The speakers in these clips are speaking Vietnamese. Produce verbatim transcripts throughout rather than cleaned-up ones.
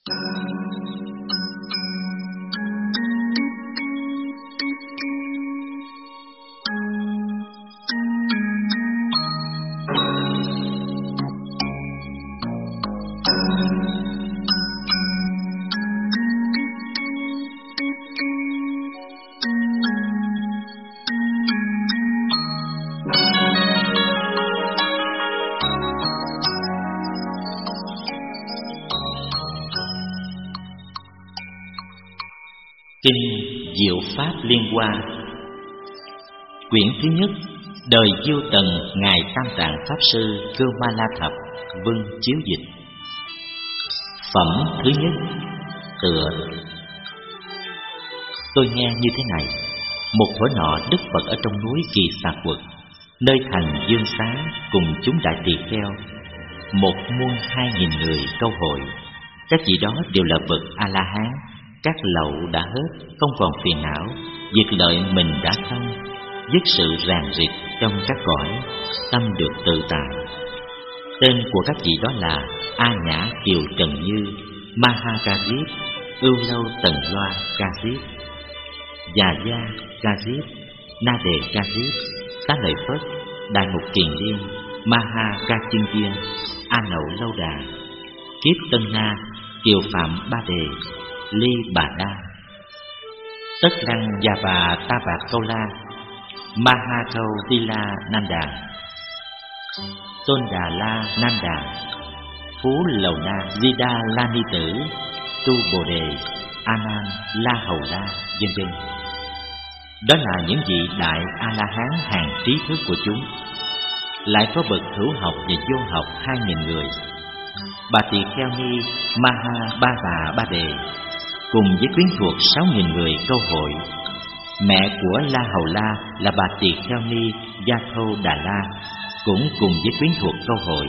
Kinh Diệu Pháp Liên Hoa, quyển thứ nhất, đời Diêu Tần ngài Tam Tạng Pháp Sư Cơ Ma La Thập Vân chiếu dịch. Phẩm thứ nhất, tựa. Tôi nghe như thế này: một thuở nọ, Đức Phật ở trong núi Kỳ Xà Quật, nơi thành Dương Xá, cùng chúng đại tỳ kheo, một muôn hai nghìn người câu hội. Các vị đó đều là bậc A La Hán, các lậu đã hết, không còn phiền não, việc lợi mình đã xong, dứt sự ràng rịt trong các cõi, tâm được tự tại. Tên của các vị đó là A Nhã Kiều Trần Như, Maha Ca Diếp, Ưu Lâu Tần Loa Ca Diếp, Già Gia Ca Diếp, Na Đề Ca Diếp, Xá Lợi Phất, Đại Mục Kiền Liên, Maha Ca Chân Viên, A Nậu Lâu Đà, Kiếp Tân Na, Kiều Phạm Ba Đề, Ly Bà Đa, Tất Lăng Gia Bà Ta Bạc Câu La, Maha Câu Ti La Nan Đà, Tôn Đà La Nan Đà, Phú Lầu Na Di Đa La Ni Tử, Tu Bồ Đề, A Nan La Hầu La, vân vân. Đó là những vị đại A La Hán hàng trí thức của chúng. Lại có bậc hữu học và vô học hai nghìn người. Bà tỳ kheo ni Maha Ba Bà Ba Đề cùng với quyến thuộc sáu nghìn người câu hội. Mẹ của La Hầu La là bà tỳ kheo ni Gia Thâu Đà La, cũng cùng với quyến thuộc câu hội.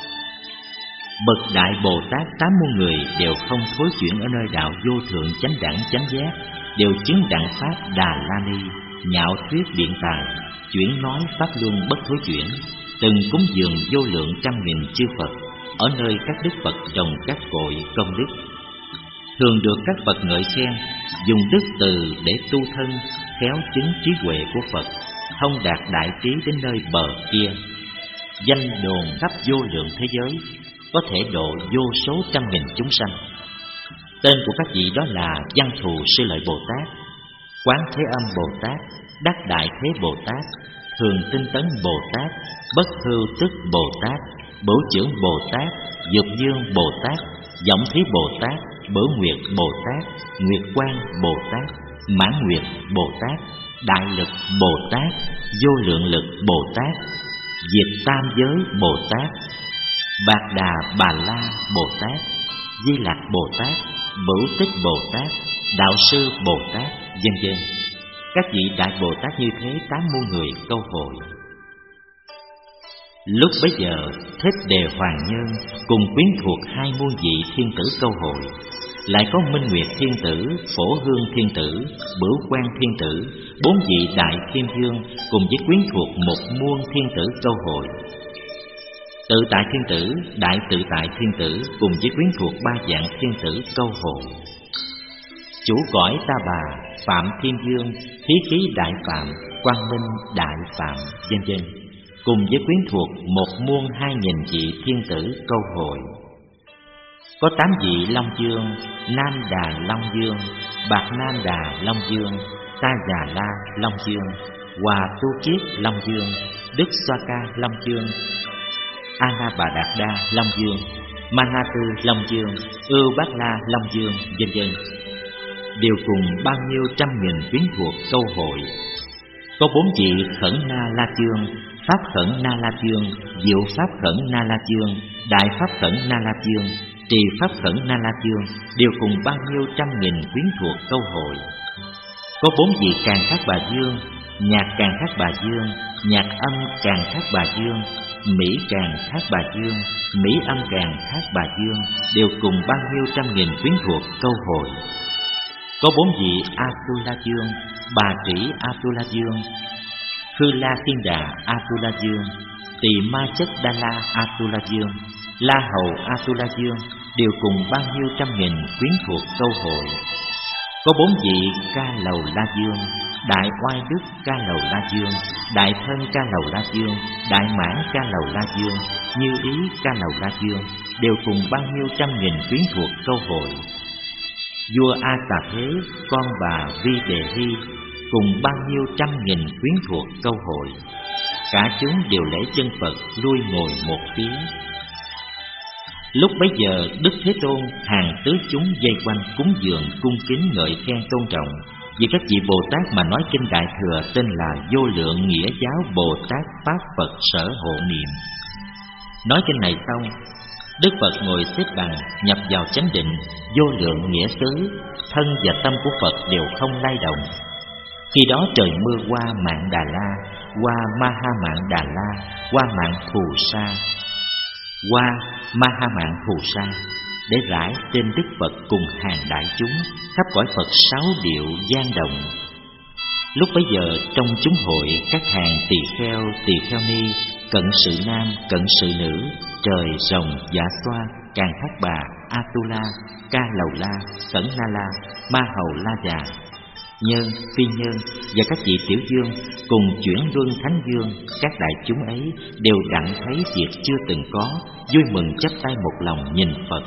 Bậc đại Bồ Tát tám muôn người đều không thối chuyển ở nơi đạo vô thượng chánh đẳng chánh giác, đều chứng đẳng pháp Đà La Ni, nhạo thuyết biện tài, chuyển nói pháp luân bất thối chuyển, từng cúng dường vô lượng trăm nghìn chư Phật ở nơi các đức Phật trồng các cội công đức. Thường được các Phật ngợi khen, dùng đức từ để tu thân, khéo chứng trí huệ của Phật, thông đạt đại trí đến nơi bờ kia. Danh đồn khắp vô lượng thế giới, có thể độ vô số trăm nghìn chúng sanh. Tên của các vị đó là Văn Thù Sư Lợi Bồ Tát, Quán Thế Âm Bồ Tát, Đắc Đại Thế Bồ Tát, Thường Tinh Tấn Bồ Tát, Bất Hưu Tức Bồ Tát, Bửu Chưởng Bồ Tát, Dục Dương Bồ Tát, Giọng Thí Bồ Tát, Bửu Nguyệt Bồ Tát, Nguyệt Quang Bồ Tát, Mãn Nguyệt Bồ Tát, Đại Lực Bồ Tát, Vô Lượng Lực Bồ Tát, Diệt Tam Giới Bồ Tát, Bạc Đà Bà La Bồ Tát, Di Lạc Bồ Tát, Bửu Tích Bồ Tát, Đạo Sư Bồ Tát, vân vân. Các vị đại Bồ Tát như thế tám muôn người câu hội. Lúc bấy giờ, Thích Đề Hoàng Nhân cùng quyến thuộc hai muôn vị thiên tử câu hội. Lại có Minh Nguyệt Thiên Tử, Phổ Hương Thiên Tử, Bửu Quang Thiên Tử, bốn vị đại thiên vương cùng với quyến thuộc một muôn thiên tử câu hội. Tự tại thiên tử, đại tự tại thiên tử cùng với quyến thuộc ba dạng thiên tử câu hội. Chủ cõi Ta Bà, Phạm Thiên Vương, Khí Khí Đại Phạm, Quang Minh Đại Phạm, vân vân, cùng với quyến thuộc một muôn hai nghìn vị thiên tử câu hội. Có tám vị Long Dương, Nam Đà Long Dương, Bạc Nam Đà Long Dương, Ta Già La Long Dương, Hòa Tu Kiết Long Dương, Đức Xoa Ca Long Dương, Ana Bà Đạt Đa Long Dương, Mana Tư Long Dương, Ưu Bát La Long Dương, vân vân, đều cùng bao nhiêu trăm nghìn quyến thuộc câu hội. Có bốn vị Khẩn Na La Chương, Pháp Khẩn Na La Chương, Diệu Pháp Khẩn Na La Chương, Đại Pháp Khẩn Na La Chương, Trì Pháp Khẩn Na La Chương, đều cùng bao nhiêu trăm nghìn quyến thuộc câu hội. Có bốn vị Càng Thác Bà Dương, Nhạc Càng Thác Bà Dương, Nhạc Âm Càng Thác Bà Dương, Mỹ Càng Thác Bà Dương, Mỹ Âm Càng Thác Bà Dương, đều cùng bao nhiêu trăm nghìn quyến thuộc câu hội. Có bốn vị Atula Dương, Bà Trĩ Atula Dương, Khư La Thiên Đà Atula Dương, Tỳ Ma Chất Đa La Atula Dương, La Hầu Atula Dương, đều cùng bao nhiêu trăm nghìn quyến thuộc câu hội. Có bốn vị Ca Lầu La Dương: Đại Oai Đức Ca Lầu La Dương, Đại Thân Ca Lầu La Dương, Đại Mãn Ca Lầu La Dương, Như Ý Ca Lầu La Dương, đều cùng bao nhiêu trăm nghìn quyến thuộc câu hội. Vua A Tà Thế, con bà Vi Đề Hy, cùng bao nhiêu trăm nghìn quyến thuộc câu hội. Cả chúng đều lễ chân Phật, lui ngồi một phía. Lúc bấy giờ, Đức Thế Tôn hàng tứ chúng vây quanh cúng dường, cung kính ngợi khen tôn trọng. Vì các vị Bồ Tát mà nói kinh Đại Thừa tên là Vô Lượng Nghĩa Giáo Bồ Tát Pháp Phật Sở Hộ Niệm. Nói kinh này xong, Đức Phật ngồi xếp bằng, nhập vào chánh định, vô lượng nghĩa xứ, thân và tâm của Phật đều không lay động. Khi đó trời mưa qua Mạn Đà La, qua Ma Ha Mạn Đà La, qua Mạn Thù Sa, qua Ma Ha Mạn Thù Sa, để rải trên Đức Phật cùng hàng đại chúng khắp cõi Phật sáu điệu gian động. Lúc bấy giờ trong chúng hội, các hàng tỳ kheo, tỳ kheo ni, cận sự nam, cận sự nữ, trời rồng, dạ xoa, càn thác bà, Atula, Ca Lầu La, Cẩn Na La, Ma Hầu La Già, Nhân, Phi Nhân và các vị tiểu dương cùng chuyển luân thánh dương, các đại chúng ấy đều đặng thấy việc chưa từng có, vui mừng chắp tay một lòng nhìn Phật.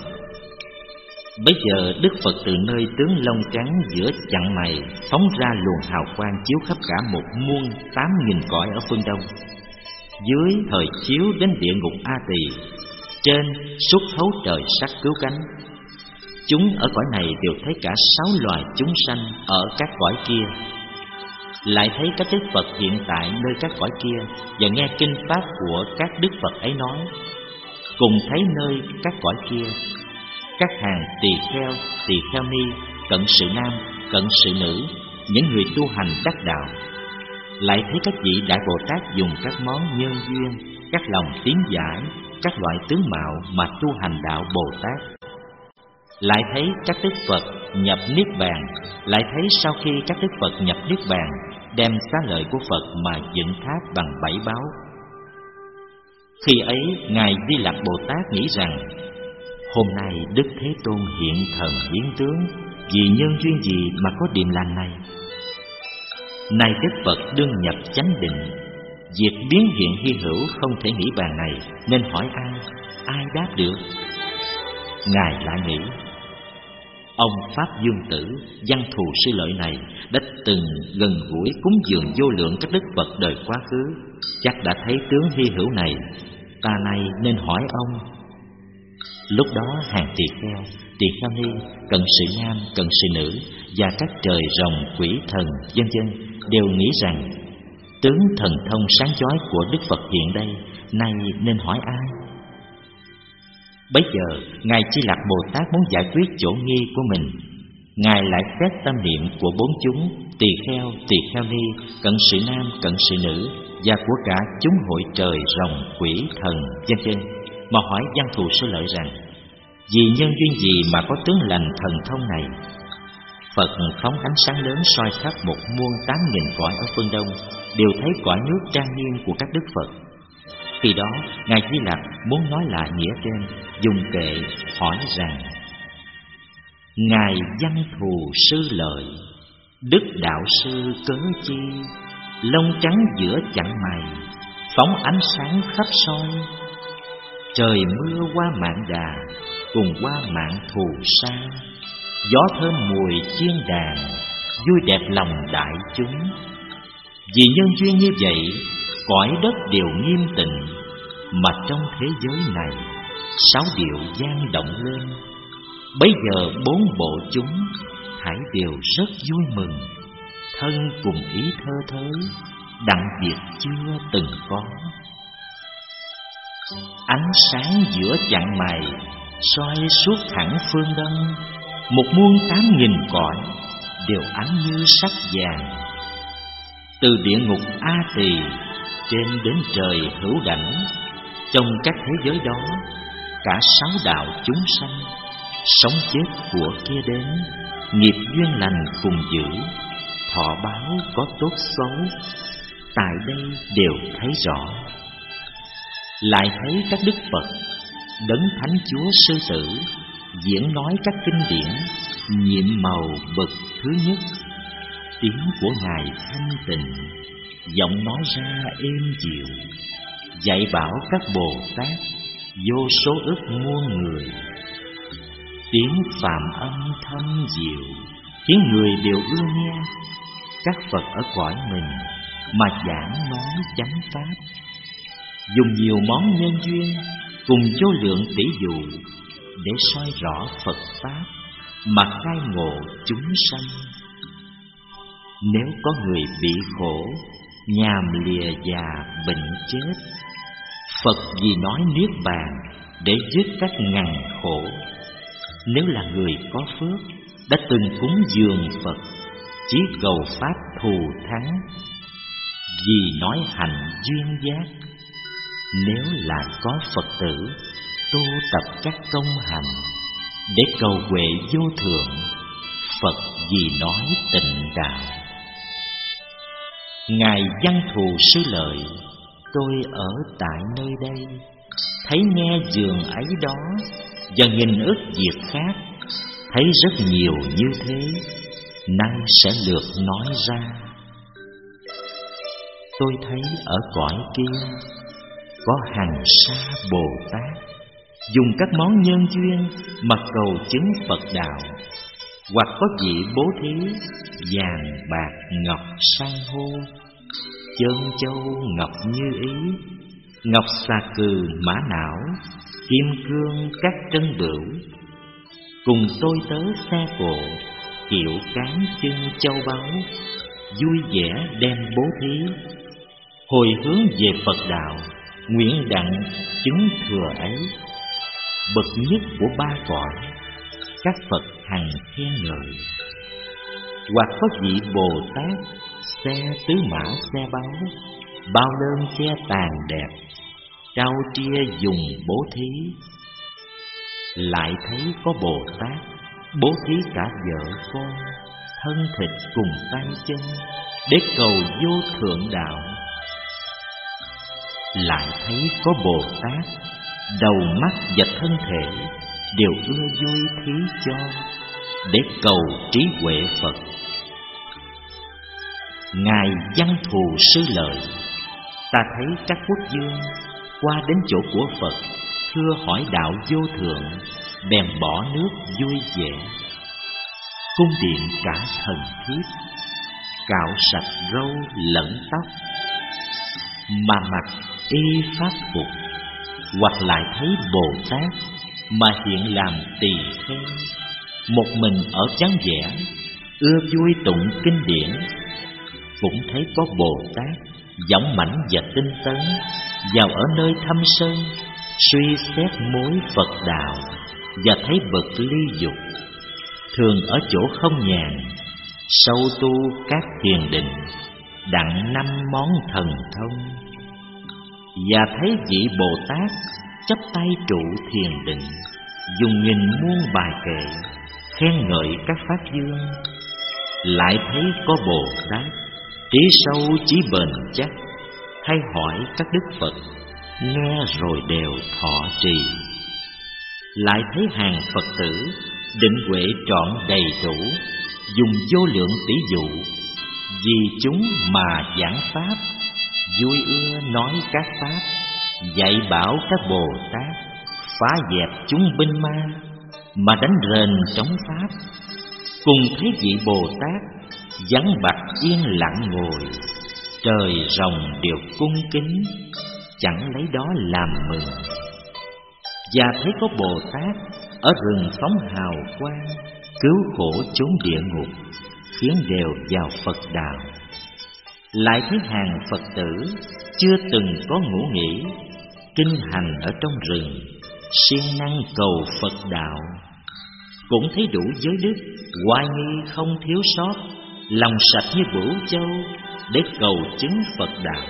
Bấy giờ Đức Phật từ nơi tướng lông trắng giữa chặng mày phóng ra luồng hào quang chiếu khắp cả một muôn tám nghìn cõi ở phương đông. Dưới thời chiếu đến địa ngục A Tỳ, trên xuất thấu trời sắc cứu cánh. Chúng ở cõi này đều thấy cả sáu loài chúng sanh ở các cõi kia, lại thấy các Đức Phật hiện tại nơi các cõi kia, và nghe kinh pháp của các Đức Phật ấy nói. Cùng thấy nơi các cõi kia các hàng tỳ kheo, tỳ kheo ni, cận sự nam, cận sự nữ, những người tu hành đắc đạo. Lại thấy các vị Đại Bồ Tát dùng các món nhân duyên, các lòng tín giải, các loại tướng mạo mà tu hành đạo Bồ Tát. Lại thấy các Đức Phật nhập Niết Bàn. Lại thấy sau khi các Đức Phật nhập Niết Bàn, đem xá lợi của Phật mà dựng tháp bằng bảy báu. Khi ấy Ngài Di Lặc Bồ Tát nghĩ rằng, hôm nay Đức Thế Tôn hiện thần biến tướng, vì nhân duyên gì mà có điềm lành này? Nay Đức Phật đương nhập chánh định, việc biến hiện hy hữu không thể nghĩ bàn này, nên hỏi ai, ai đáp được? Ngài lại nghĩ, ông Pháp Dương Tử, Văn Thù Sư Lợi này đã từng gần gũi cúng dường vô lượng các Đức Phật đời quá khứ, chắc đã thấy tướng hy hữu này, ta nay nên hỏi ông. Lúc đó hàng tỳ kheo, tỳ kheo ni, cận sự nam, cận sự nữ và các trời rồng, quỷ thần, vân vân đều nghĩ rằng tướng thần thông sáng chói của Đức Phật hiện đây, nay nên hỏi ai? Bấy giờ Ngài Di Lặc Bồ Tát muốn giải quyết chỗ nghi của mình. Ngài lại xét tâm niệm của bốn chúng tỳ kheo, tỳ kheo ni, cận sự nam, cận sự nữ và của cả chúng hội trời rồng, quỷ thần, vân vân, mà hỏi Văn Thù Sư Lợi rằng, vì nhân duyên gì mà có tướng lành thần thông này? Phật phóng ánh sáng lớn soi khắp một muôn tám nghìn cõi ở phương đông, đều thấy cõi nước trang nghiêm của các Đức Phật. Khi đó Ngài Di Lặc muốn nói lại nghĩa trên, dùng kệ hỏi rằng, Ngài Văn Thù Sư Lợi, Đức Đạo Sư cớ chi, lông trắng giữa chặng mày, phóng ánh sáng khắp soi. Trời mưa qua Mạn Đà, cùng qua Mạn Thù Sa, gió thơm mùi chiên đàn, vui đẹp lòng đại chúng. Vì nhân duyên như vậy, cõi đất đều nghiêm tịnh, mà trong thế giới này sáu điệu gian động lên. Bấy giờ bốn bộ chúng thảy đều rất vui mừng, thân cùng ý thơ thới, đặng việc chưa từng có. Ánh sáng giữa chặng mày soi suốt thẳng phương đông, một muôn tám nghìn cõi đều ánh như sắc vàng. Từ địa ngục A Tỳ trên đến trời Hữu Đảnh, trong các thế giới đó cả sáu đạo chúng sanh, sống chết của kia đến, nghiệp duyên lành cùng giữ, thọ báo có tốt xấu, tại đây đều thấy rõ. Lại thấy các Đức Phật, Đấng Thánh Chúa Sư Tử, diễn nói các kinh điển, nhiệm màu bậc thứ nhất. Tiếng của Ngài thanh tịnh, giọng nói ra êm dịu, dạy bảo các Bồ Tát vô số ức muôn người. Tiếng Phạm âm thâm diệu, khiến người đều ưa nghe. Các Phật ở cõi mình mà giảng nói chánh pháp, dùng nhiều món nhân duyên cùng vô lượng tỷ dụ để soi rõ Phật pháp mà khai ngộ chúng sanh. Nếu có người bị khổ, nhàm lìa già bệnh chết, Phật vì nói niết bàn để dứt các ngằn khổ. Nếu là người có phước, đã từng cúng dường Phật, chí cầu pháp thù thắng, vì nói hạnh duyên giác. Nếu là có Phật tử, tu tập các công hạnh để cầu huệ vô thượng, Phật vì nói tịnh đạo. Ngài Văn Thù Sư Lợi, tôi ở tại nơi đây, thấy nghe giường ấy đó và nghìn ức việc khác, thấy rất nhiều như thế, nay sẽ lượt nói ra. Tôi thấy ở cõi kia có hàng sa Bồ Tát dùng các món nhân duyên mà cầu chứng Phật đạo, hoặc có vị bố thí vàng bạc ngọc san hô, chân châu ngọc như ý, ngọc xà cừ mã não, kim cương các trân bửu, cùng tôi tớ xe cộ, kiệu cán chân châu báu, vui vẻ đem bố thí. Hồi hướng về Phật đạo, nguyện đặng chứng thừa ấy. Bậc nhất của ba cõi, các Phật hằng khen ngợi. Hoặc có vị Bồ Tát xe tứ mã xe báu, bao lơn xe tàn đẹp, trao tria dùng bố thí. Lại thấy có Bồ Tát bố thí cả vợ con, thân thịt cùng tay chân để cầu vô thượng đạo. Lại thấy có Bồ Tát đầu mắt và thân thể đều ưa vui thí cho để cầu trí huệ Phật. Ngài Văn Thù Sư Lợi, ta thấy các quốc vương qua đến chỗ của Phật thưa hỏi đạo vô thượng, bèn bỏ nước vui vẻ, cung điện cả thần thiếp, cạo sạch râu lẫn tóc, mà mặc y pháp phục. Hoặc lại thấy Bồ Tát mà hiện làm tỳ kheo, một mình ở vắng vẻ, ưa vui tụng kinh điển. Cũng thấy có Bồ Tát dõng mãnh và tinh tấn vào ở nơi thâm sơn, suy xét mối Phật đạo và thấy bậc ly dục, thường ở chỗ không nhàn, sâu tu các thiền định, đặng năm món thần thông. Và thấy vị Bồ Tát chắp tay trụ thiền định, dùng nghìn muôn bài kệ khen ngợi các pháp dương. Lại thấy có Bồ Tát trí sâu trí bền chắc, hay hỏi các đức Phật, nghe rồi đều thọ trì. Lại thấy hàng Phật tử định huệ trọn đầy đủ, dùng vô lượng tỷ dụ vì chúng mà giảng pháp, vui ưa nói các pháp, dạy bảo các Bồ Tát phá dẹp chúng binh ma mà đánh rền chống pháp. Cùng thấy vị Bồ Tát vắng bặt yên lặng ngồi, trời rồng đều cung kính, chẳng lấy đó làm mừng. Và thấy có Bồ Tát ở rừng phóng hào quang, cứu khổ chốn địa ngục, khiến đều vào Phật đạo. Lại thấy hàng Phật tử chưa từng có ngủ nghỉ, kinh hành ở trong rừng, siêng năng cầu Phật đạo. Cũng thấy đủ giới đức, oai nghi không thiếu sót, lòng sạch như bửu châu để cầu chứng Phật đạo.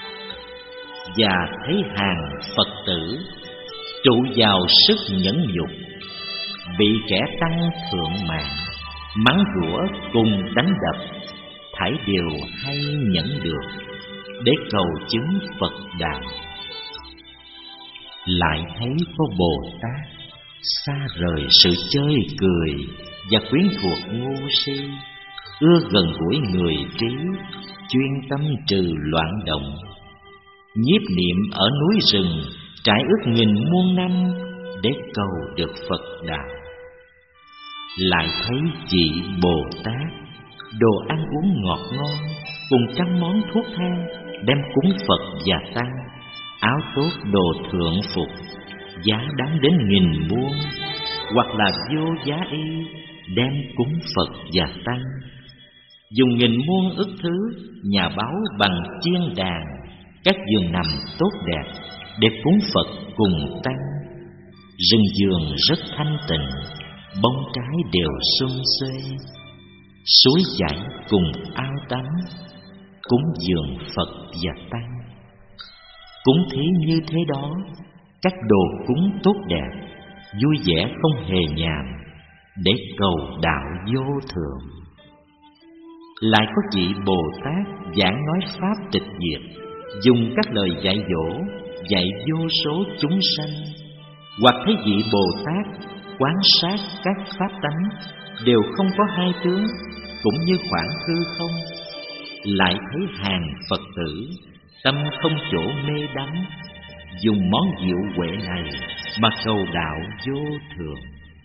Và thấy hàng Phật tử trụ vào sức nhẫn nhục, bị kẻ tăng thượng mạng mắng rủa cùng đánh đập, thảy đều hay nhẫn được để cầu chứng Phật đạo. Lại thấy có Bồ Tát xa rời sự chơi cười và quyến thuộc ngu si, ưa gần gũi người trí, chuyên tâm trừ loạn động. Nhiếp niệm ở núi rừng, trải ước nghìn muôn năm, để cầu được Phật đạo. Lại thấy vị Bồ Tát, đồ ăn uống ngọt ngon, cùng trăm món thuốc thang, đem cúng Phật và Tăng. Áo tốt đồ thượng phục, giá đáng đến nghìn muôn, hoặc là vô giá y, đem cúng Phật và Tăng. Dùng nghìn muôn ức thứ, nhà báu bằng chiên đàn, các giường nằm tốt đẹp, để cúng Phật cùng Tăng. Rừng vườn rất thanh tịnh, bông trái đều xum xuê, suối chảy cùng ao tắm, cúng dường Phật và Tăng. Cúng thí như thế đó, các đồ cúng tốt đẹp, vui vẻ không hề nhàm, để cầu đạo vô thượng. Lại có vị Bồ Tát giảng nói pháp tịch diệt, dùng các lời dạy dỗ, dạy vô số chúng sanh. Hoặc thấy vị Bồ Tát quán sát các pháp tánh, đều không có hai tướng, cũng như khoảng hư không. Lại thấy hàng Phật tử, tâm không chỗ mê đắm, dùng món diệu huệ này mà cầu đạo vô thượng.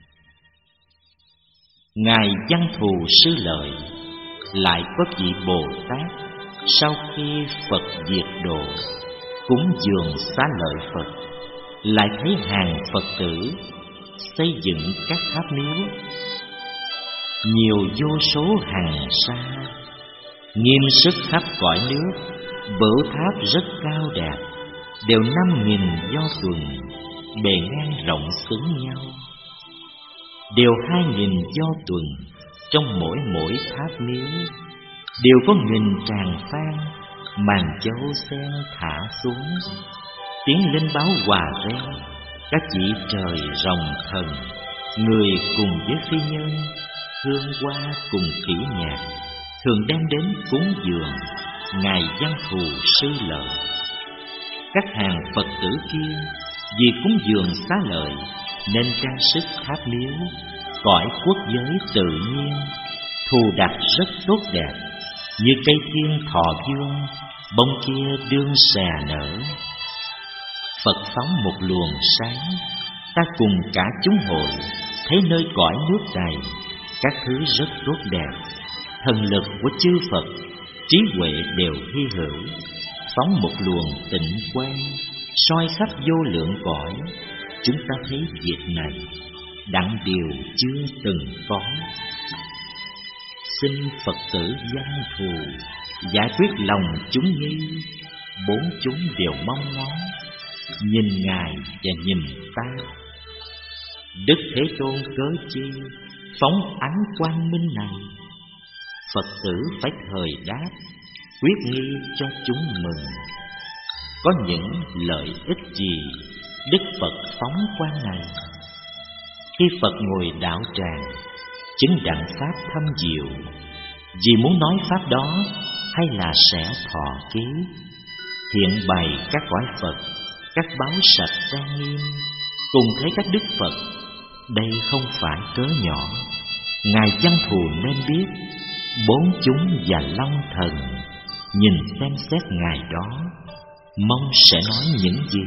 Ngài Văn Thù Sư Lợi, lại có vị Bồ Tát, sau khi Phật diệt độ, cúng dường xá lợi Phật, lại thấy hàng Phật tử xây dựng các tháp miếu, nhiều vô số hàng xa, nghiêm sức khắp cõi nước. Bửu tháp rất cao đẹp, đều năm nghìn do tuần, bề ngang rộng xứng nhau, đều hai nghìn do tuần. Trong mỗi mỗi tháp miếu đều có nghìn tràng phan, màn châu sen thả xuống, tiếng lên báo hòa reo. Các vị trời rồng thần, người cùng với phi nhân, hương hoa cùng kỹ nhạc, thường đem đến cúng dường Ngài Văn Thù Sư Lợi. Các hàng Phật tử kia vì cúng dường xá lợi, nên trang sức tháp miếu, cõi quốc giới tự nhiên, thù đặt rất tốt đẹp, như cây thiên thọ dương, bông kia đương xà nở. Phật phóng một luồng sáng, ta cùng cả chúng hội, thấy nơi cõi nước này các thứ rất tốt đẹp. Thần lực của chư Phật, trí huệ đều hy hữu, phóng một luồng tịnh quang, soi khắp vô lượng cõi. Chúng ta thấy việc này đặng điều chưa từng có. Xin Phật tử Văn Thù giải quyết lòng chúng nghi, bốn chúng đều mong ngóng, nhìn Ngài và nhìn ta. Đức Thế Tôn cớ chi phóng ánh quang minh này? Phật tử phải thời đáp, quyết nghi cho chúng mừng. Có những lợi ích gì Đức Phật phóng quang này? Khi Phật ngồi đạo tràng, chứng đặng pháp thâm diệu, vì muốn nói pháp đó hay là sẽ thọ ký, hiện bày các cõi Phật, các báo sạch trang nghiêm, cùng thấy các Đức Phật. Đây không phải cớ nhỏ. Ngài Văn Thù nên biết, bốn chúng và Long Thần nhìn xem xét Ngài đó, mong sẽ nói những gì.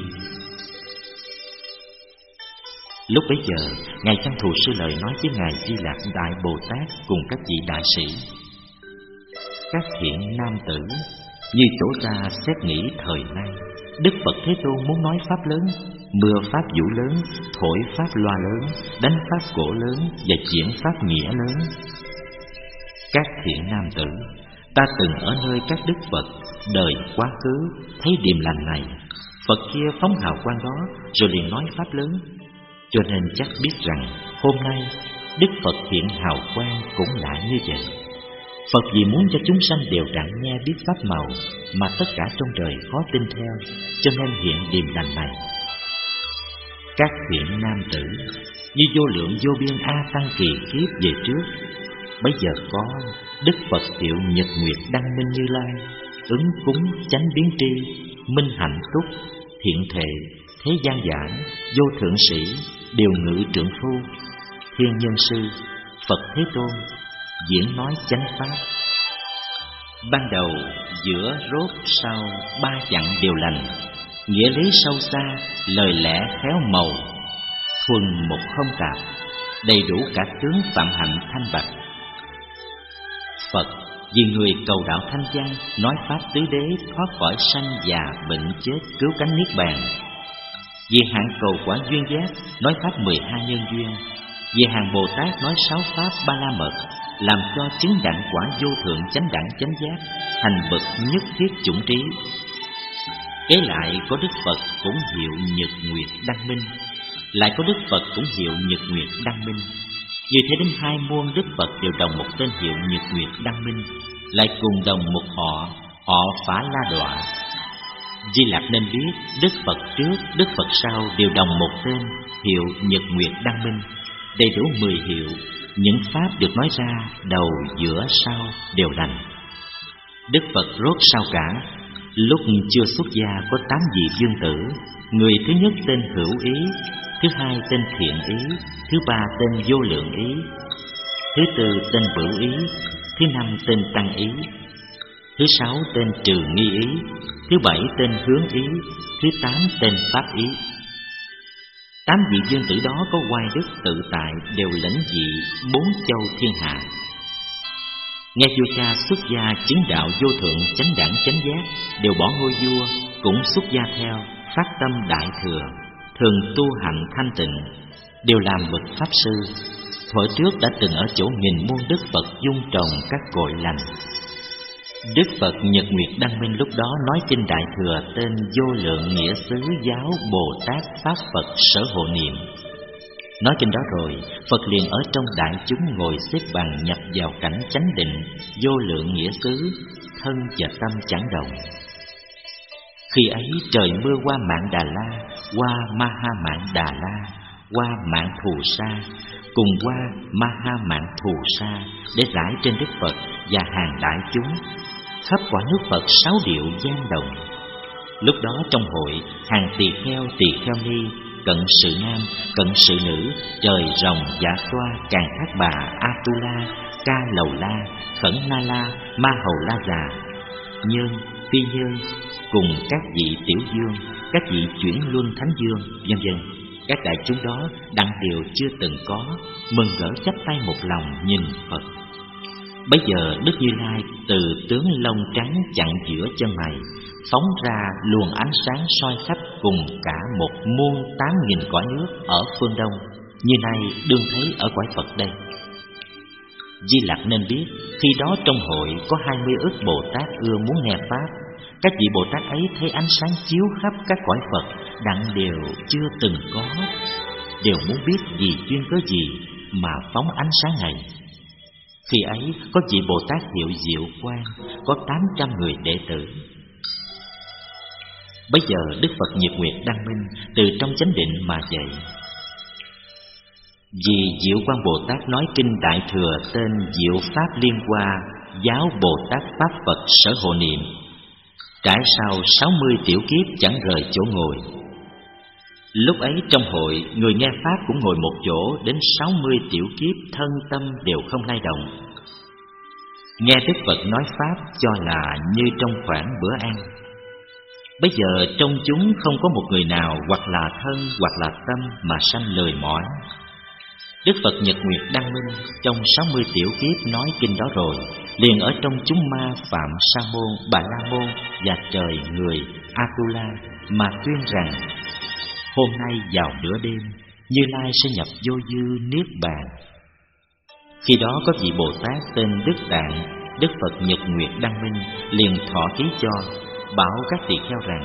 Lúc bấy giờ, Ngài Văn Thù Sư Lợi nói với Ngài Di Lạc Đại Bồ Tát cùng các vị đại sĩ: các thiện nam tử, như chỗ ta xét nghĩ thời nay, Đức Phật Thế Tôn muốn nói pháp lớn, mưa pháp vũ lớn, thổi pháp loa lớn, đánh pháp cổ lớn và diễn pháp nghĩa lớn. Các thiện nam tử, ta từng ở nơi các Đức Phật đời quá khứ thấy điềm lành này, Phật kia phóng hào quang đó rồi liền nói pháp lớn. Cho nên chắc biết rằng hôm nay Đức Phật hiện hào quang cũng lại như vậy. Phật vì muốn cho chúng sanh đều đặng nghe biết pháp màu mà tất cả trong đời khó tin theo, cho nên hiện điềm lành này. Các thiện nam tử, như vô lượng vô biên A Tăng kỳ kiếp về trước, bây giờ có Đức Phật hiệu Nhật Nguyệt Đăng Minh Như Lai, ứng cúng chánh biến tri, minh hạnh túc, thiện thệ, thế gian giảng, vô thượng sĩ, Điều ngự trượng phu, Thiên Nhân Sư, Phật Thế Tôn diễn nói chánh pháp. Ban đầu, giữa, rốt, sau, ba chặng đều lành, nghĩa lý sâu xa, lời lẽ khéo màu, thuần một không tạp, đầy đủ cả tướng phạm hạnh thanh bạch. Phật vì người cầu đạo thanh văn, nói pháp tứ đế thoát khỏi sanh già bệnh chết, cứu cánh niết bàn. Vì hạng cầu quả duyên giác, nói pháp mười hai nhân duyên. Vì hàng Bồ Tát nói sáu pháp ba la mật, làm cho chứng đẳng quả vô thượng chánh đẳng chánh giác, thành bậc nhất thiết chủng trí. Kế lại có Đức Phật cũng hiệu Nhật Nguyệt Đăng Minh, lại có Đức Phật cũng hiệu Nhật Nguyệt Đăng Minh. Vì thế đến hai muôn Đức Phật đều đồng một tên hiệu Nhật Nguyệt Đăng Minh, lại cùng đồng một họ, họ Phá La Đọa. Di Lặc nên biết Đức Phật trước, Đức Phật sau đều đồng một tên hiệu Nhật Nguyệt Đăng Minh, đầy đủ mười hiệu. Những pháp được nói ra đầu, giữa, sau đều lành. Đức Phật rốt sau cả. Lúc chưa xuất gia có tám vị vương tử. Người thứ nhất tên Hữu Ý, thứ hai tên Thiện Ý, thứ ba tên Vô Lượng Ý, thứ tư tên Bửu Ý, thứ năm tên Tăng Ý, thứ sáu tên Trừ Nghi Ý, thứ bảy tên Hướng Ý, thứ tám tên Pháp Ý. Tám vị vương tử đó có oai đức tự tại, đều lãnh dị bốn châu thiên hạ. Nghe vua cha xuất gia chứng đạo vô thượng chánh đẳng chánh giác, đều bỏ ngôi vua, cũng xuất gia theo, phát tâm đại thừa, thường tu hạnh thanh tịnh, đều làm bậc pháp sư. Thuở trước đã từng ở chỗ nghìn muôn Đức Phật dung trồng các cội lành. Đức Phật Nhật Nguyệt Đăng Minh lúc đó nói kinh Đại Thừa tên Vô Lượng Nghĩa Xứ Giáo Bồ Tát Pháp Phật Sở Hộ Niệm. Nói kinh đó rồi, Phật liền ở trong đại chúng ngồi xếp bằng nhập vào cảnh chánh định, vô lượng nghĩa xứ, thân và tâm chẳng động. Khi ấy trời mưa qua mạng Đà La, qua Ma Ha mạng Đà La, qua mạng Thù Sa, cùng qua Ma Ha mạng Thù Sa, để rải trên Đức Phật và hàng đại chúng. Khắp quả nước Phật sáu điệu gian đồng. Lúc đó trong hội, hàng tỳ kheo tỳ kheo ni, cận sự nam, cận sự nữ, trời rồng dạ xoa, càng thác bà, Atula, Ca Lầu La, Khẩn Na La, Ma Hầu La Già, Nhân, Phi Nhân, cùng các vị tiểu dương, các vị chuyển luân thánh dương, vân vân. Các đại chúng đó đặng điều chưa từng có, mừng rỡ chắp tay một lòng nhìn Phật. Bấy giờ Đức Như Lai từ tướng lông trắng chặn giữa chân mày, phóng ra luồng ánh sáng soi khắp cùng cả một muôn tám nghìn cõi nước ở phương Đông, như nay đương thấy ở cõi Phật đây. Di Lặc nên biết, khi đó trong hội có hai mươi ức Bồ Tát ưa muốn nghe pháp. Các vị Bồ Tát ấy thấy ánh sáng chiếu khắp các cõi Phật, đặng đều chưa từng có, đều muốn biết vì duyên cớ gì mà phóng ánh sáng này. Khi ấy có vị Bồ Tát hiệu Diệu Quang, có tám trăm người đệ tử. Bấy giờ Đức Phật Nhật Nguyệt Đăng Minh từ trong chánh định mà dậy. Vì Diệu Quang Bồ Tát nói kinh Đại Thừa tên Diệu Pháp Liên Hoa Giáo Bồ Tát Pháp Phật Sở Hộ Niệm, trải sau sáu mươi tiểu kiếp chẳng rời chỗ ngồi. Lúc ấy trong hội, người nghe pháp cũng ngồi một chỗ đến sáu mươi tiểu kiếp, thân tâm đều không lay động. Nghe Đức Phật nói pháp cho là như trong khoảng bữa ăn. Bây giờ trong chúng không có một người nào hoặc là thân hoặc là tâm mà sanh lười mỏi. Đức Phật Nhật Nguyệt Đăng Minh trong sáu mươi tiểu kiếp nói kinh đó rồi, liền ở trong chúng ma Phạm Sa Môn, Bà La Môn và trời người Atula mà tuyên rằng: hôm nay vào nửa đêm, Như Lai sẽ nhập vô dư niết bàn. Khi đó có vị Bồ Tát tên Đức Tạng, Đức Phật Nhật Nguyệt Đăng Minh liền thọ ký cho, bảo các tỳ kheo rằng: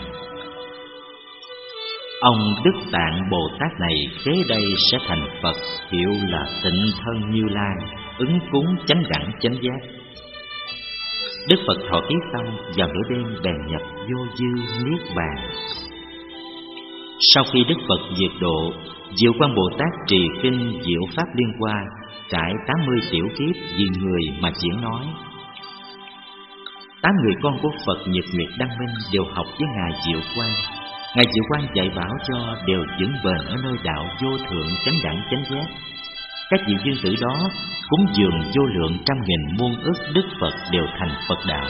ông Đức Tạng Bồ Tát này kế đây sẽ thành Phật, hiệu là Tịnh Thân Như Lai, ứng cúng chánh đẳng chánh giác. Đức Phật thọ ký xong, vào nửa đêm bèn nhập vô dư niết bàn. Sau khi Đức Phật diệt độ, Diệu Quang Bồ Tát trì kinh Diệu Pháp Liên Hoa, trải tám mươi tiểu kiếp vì người mà diễn nói. Tám người con của Phật Nhật Nguyệt Đăng Minh đều học với ngài Diệu Quang. Ngài Diệu Quang dạy bảo cho đều vững bền ở nơi đạo vô thượng chánh đẳng chánh giác. Các vị dương tử đó cúng dường vô lượng trăm nghìn muôn ức đức Phật đều thành Phật đạo.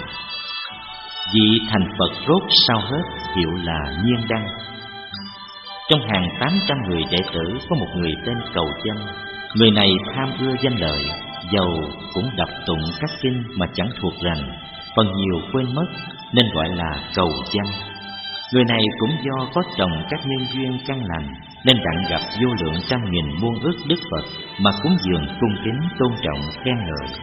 Vị thành Phật rốt sau hết hiệu là Nhiên Đăng. Trong hàng tám trăm người đệ tử có một người tên Cầu Châm. Người này tham ưa danh lợi, dầu cũng đọc tụng các kinh mà chẳng thuộc rành, phần nhiều quên mất nên gọi là Cầu Châm. Người này cũng do có trồng các nhân duyên căn lành nên đặng gặp vô lượng trăm nghìn muôn ức đức Phật mà cúng dường cung kính tôn trọng khen ngợi.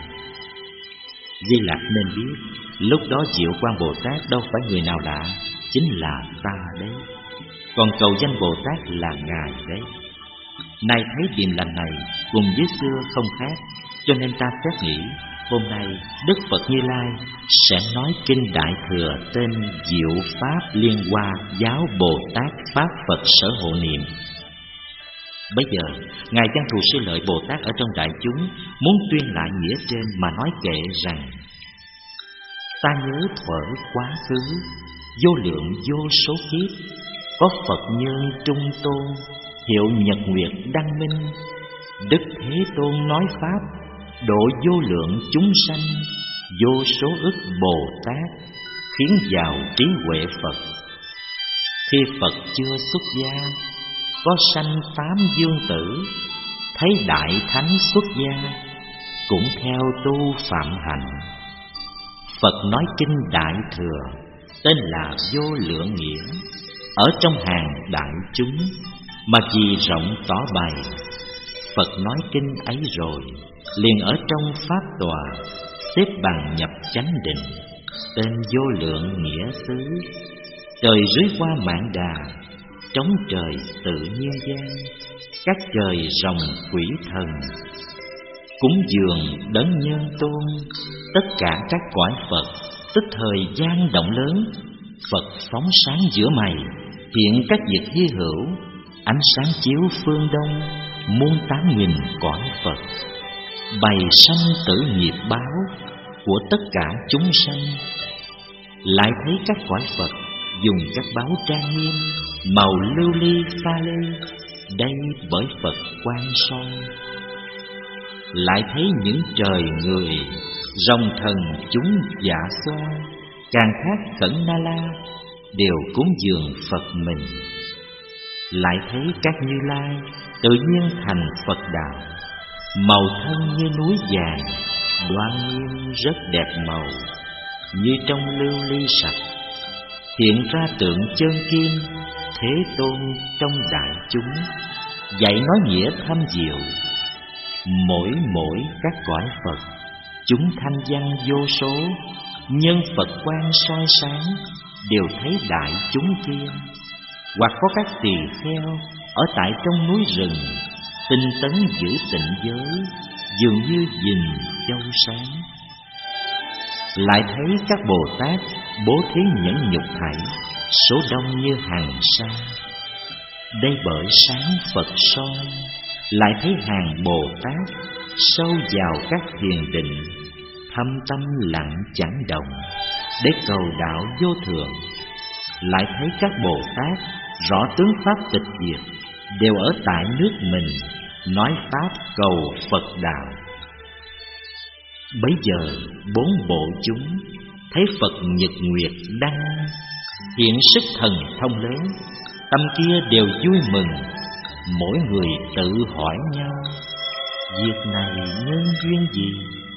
Di Lặc nên biết, lúc đó Diệu Quang Bồ Tát đâu phải người nào lạ, chính là ta đấy. Còn cầu danh Bồ Tát là Ngài đấy. Nay thấy điềm lành này cùng với xưa không khác, cho nên ta phép nghĩ hôm nay Đức Phật Như Lai sẽ nói kinh Đại Thừa tên Diệu Pháp Liên Hoa Giáo Bồ Tát Pháp Phật Sở Hộ Niệm. Bây giờ Ngài Văn Thù Sư Lợi Bồ Tát ở trong đại chúng muốn tuyên lại nghĩa trên mà nói kệ rằng: ta nhớ thuở quá khứ vô lượng vô số kiếp, có Phật nhân trung tôn hiệu Nhật Nguyệt Đăng Minh, Đức Thế Tôn nói pháp độ vô lượng chúng sanh, vô số ức Bồ Tát khiến vào trí huệ Phật. Khi Phật chưa xuất gia, có sanh tám dương tử, thấy đại thánh xuất gia, cũng theo tu phạm hạnh. Phật nói kinh Đại Thừa tên là Vô Lượng Nghĩa, ở trong hàng đại chúng mà vì rộng tỏ bày. Phật nói kinh ấy rồi, liền ở trong pháp tòa xếp bằng nhập chánh định, tên Vô Lượng Nghĩa xứ. Trời dưới qua mạn đà, trống trời tự nhiên gian, các trời rồng quỷ thần cúng dường đấng nhân tôn. Tất cả các cõi Phật tức thời gian động lớn, Phật phóng sáng giữa mày, hiện các việc hy hữu, ánh sáng chiếu phương đông, muôn tám nghìn cõi Phật bày sanh tử nghiệp báo của tất cả chúng sanh. Lại thấy các cõi Phật dùng các báo trang nghiêm, màu lưu ly pha lê, đây bởi Phật quan soi. Lại thấy những trời người, rồng thần chúng dạ xoa, càng khác Khẩn Na La đều cúng dường Phật mình. Lại thấy các Như Lai tự nhiên thành Phật đạo, màu thân như núi vàng, đoan nghiêm rất đẹp màu, như trong lưu ly sạch. Hiện ra tượng chân kim, Thế Tôn trong đại chúng, dạy nói nghĩa thâm diệu. Mỗi mỗi các cõi Phật, chúng thanh văn vô số, nhân Phật quan soi sáng, đều thấy đại chúng kia. Hoặc có các tỳ kheo ở tại trong núi rừng, tinh tấn giữ tịnh giới, dường như gìn châu sáng. Lại thấy các Bồ Tát bố thí nhẫn nhục thảy, số đông như hàng sa. Đây bởi sáng Phật soi. Lại thấy hàng Bồ Tát sâu vào các thiền định, thâm tâm lặng chẳng động, để cầu đạo vô thường. Lại thấy các Bồ Tát rõ tướng pháp tịch diệt, đều ở tại nước mình, nói pháp cầu Phật đạo. Bấy giờ bốn bộ chúng thấy Phật nhật nguyệt đăng, hiện sức thần thông lớn, tâm kia đều vui mừng. Mỗi người tự hỏi nhau, việc này nhân duyên gì?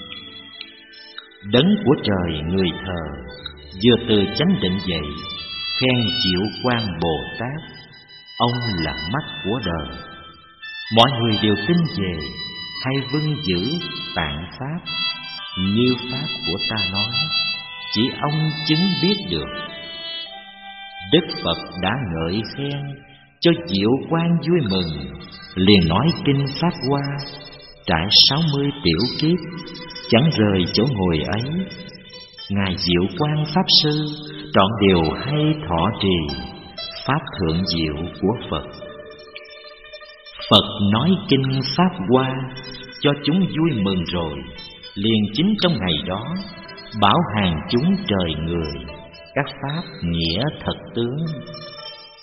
Đấng của trời người thờ vừa từ chánh định dậy, khen Diệu Quang Bồ Tát, ông là mắt của đời. Mọi người đều tin về, hay vâng giữ tạng pháp, như pháp của ta nói, chỉ ông chứng biết được. Đức Phật đã ngợi khen cho Diệu Quang vui mừng, liền nói kinh Pháp Hoa, trải sáu mươi tiểu kiếp, chẳng rời chỗ ngồi ấy. Ngài Diệu Quang Pháp Sư trọn đều hay thọ trì pháp thượng diệu của Phật. Phật nói kinh Pháp Hoa cho chúng vui mừng rồi, liền chính trong ngày đó bảo hàng chúng trời người các pháp nghĩa thật tướng.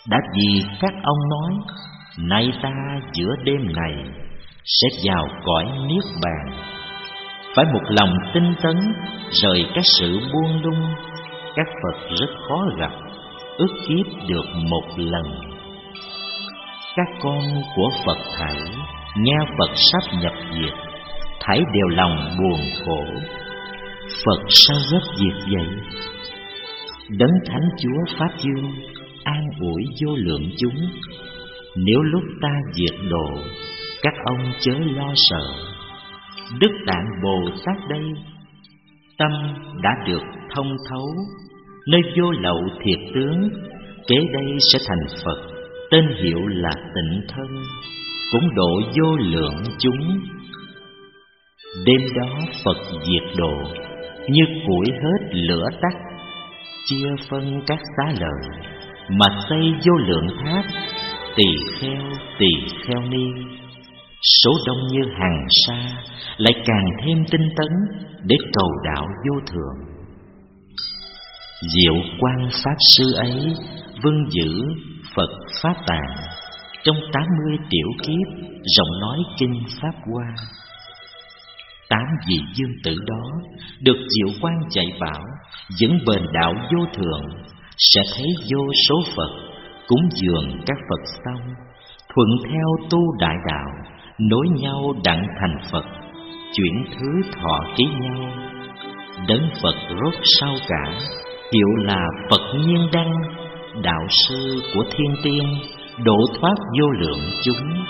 Đã vì các ông nói, nay ta giữa đêm này sẽ vào cõi niết bàn. Phải một lòng tinh tấn, rời các sự buông lung. Các Phật rất khó gặp, ước kiếp được một lần. Các con của Phật thảy, nghe Phật sắp nhập diệt, thảy đều lòng buồn khổ. Phật sao gấp việc vậy? Đấng Thánh Chúa Pháp Dương an ủi vô lượng chúng. Nếu lúc ta diệt độ, các ông chớ lo sợ. Đức Tạng Bồ Tát đây, tâm đã được thông thấu, nơi vô lậu thiệt tướng, kế đây sẽ thành Phật, tên hiệu là Tịnh Thân, cũng độ vô lượng chúng. Đêm đó Phật diệt độ, như củi hết lửa tắt, chia phân các xá lợi, mà xây vô lượng tháp, tỳ kheo tỳ kheo ni. Số đông như hàng sa, lại càng thêm tinh tấn để cầu đạo vô thường. Diệu Quang Pháp Sư ấy vâng giữ Phật Pháp Tạng, trong tám mươi tiểu kiếp rộng nói kinh Pháp Hoa. Tám vị dương tử đó được Diệu Quang dạy bảo, vững bền đạo vô thường, sẽ thấy vô số Phật cúng dường các Phật xong, thuận theo tu đại đạo, nối nhau đặng thành Phật, chuyển thứ thọ ký nhau. Đấng Phật rốt sau cả, hiệu là Phật Nhiên Đăng, đạo sư của thiên tiên, độ thoát vô lượng chúng.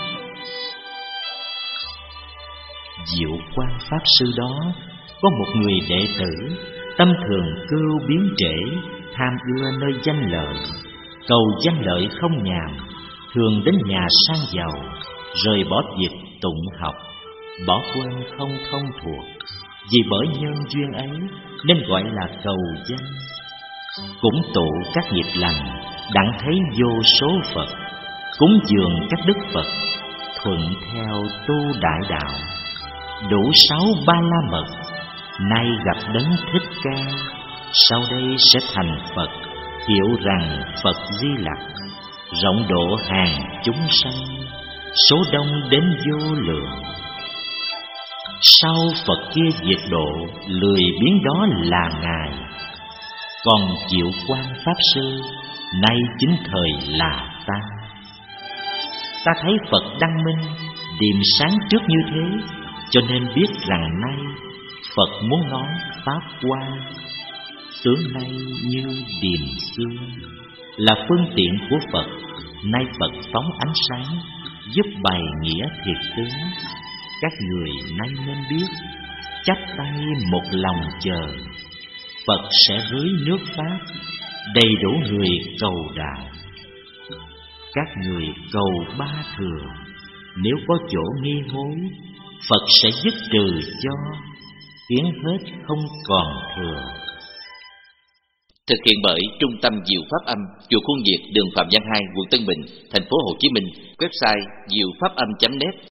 Diệu Quang Pháp Sư đó có một người đệ tử, tâm thường cưu biến trễ, tham ưa nơi danh lợi, cầu danh lợi không nhàm, thường đến nhà sang giàu, rời bỏ việc tụng học, bỏ quên không thông thuộc. Vì bởi nhân duyên ấy nên gọi là cầu danh. Cũng tụ các nghiệp lành, đặng thấy vô số Phật, cúng dường các đức Phật, thuận theo tu đại đạo. Đủ sáu ba la mật, nay gặp đấng Thích Ca, sau đây sẽ thành Phật, hiểu rằng Phật Di Lặc, rộng độ hàng chúng sanh, số đông đến vô lượng. Sau Phật kia diệt độ, lười biếng đó là Ngài. Còn Diệu Quang Pháp Sư, nay chính thời là ta. Ta thấy Phật đăng minh, điềm sáng trước như thế, cho nên biết rằng nay Phật muốn nói Pháp Hoa. Tướng nay như điềm xưa, là phương tiện của Phật. Nay Phật phóng ánh sáng, giúp bày nghĩa thiệt tướng. Các người nay nên biết, chắp tay một lòng chờ, Phật sẽ rưới nước Pháp, đầy đủ người cầu đạo. Các người cầu ba thừa, nếu có chỗ nghi hối, Phật sẽ dứt trừ cho, khiến hết không còn thừa. Thực hiện bởi Trung tâm Diệu Pháp Âm, chùa Khuôn Việt, đường Phạm Văn hai, quận Tân Bình, thành phố Hồ Chí Minh. Website diệu pháp âm chấm net.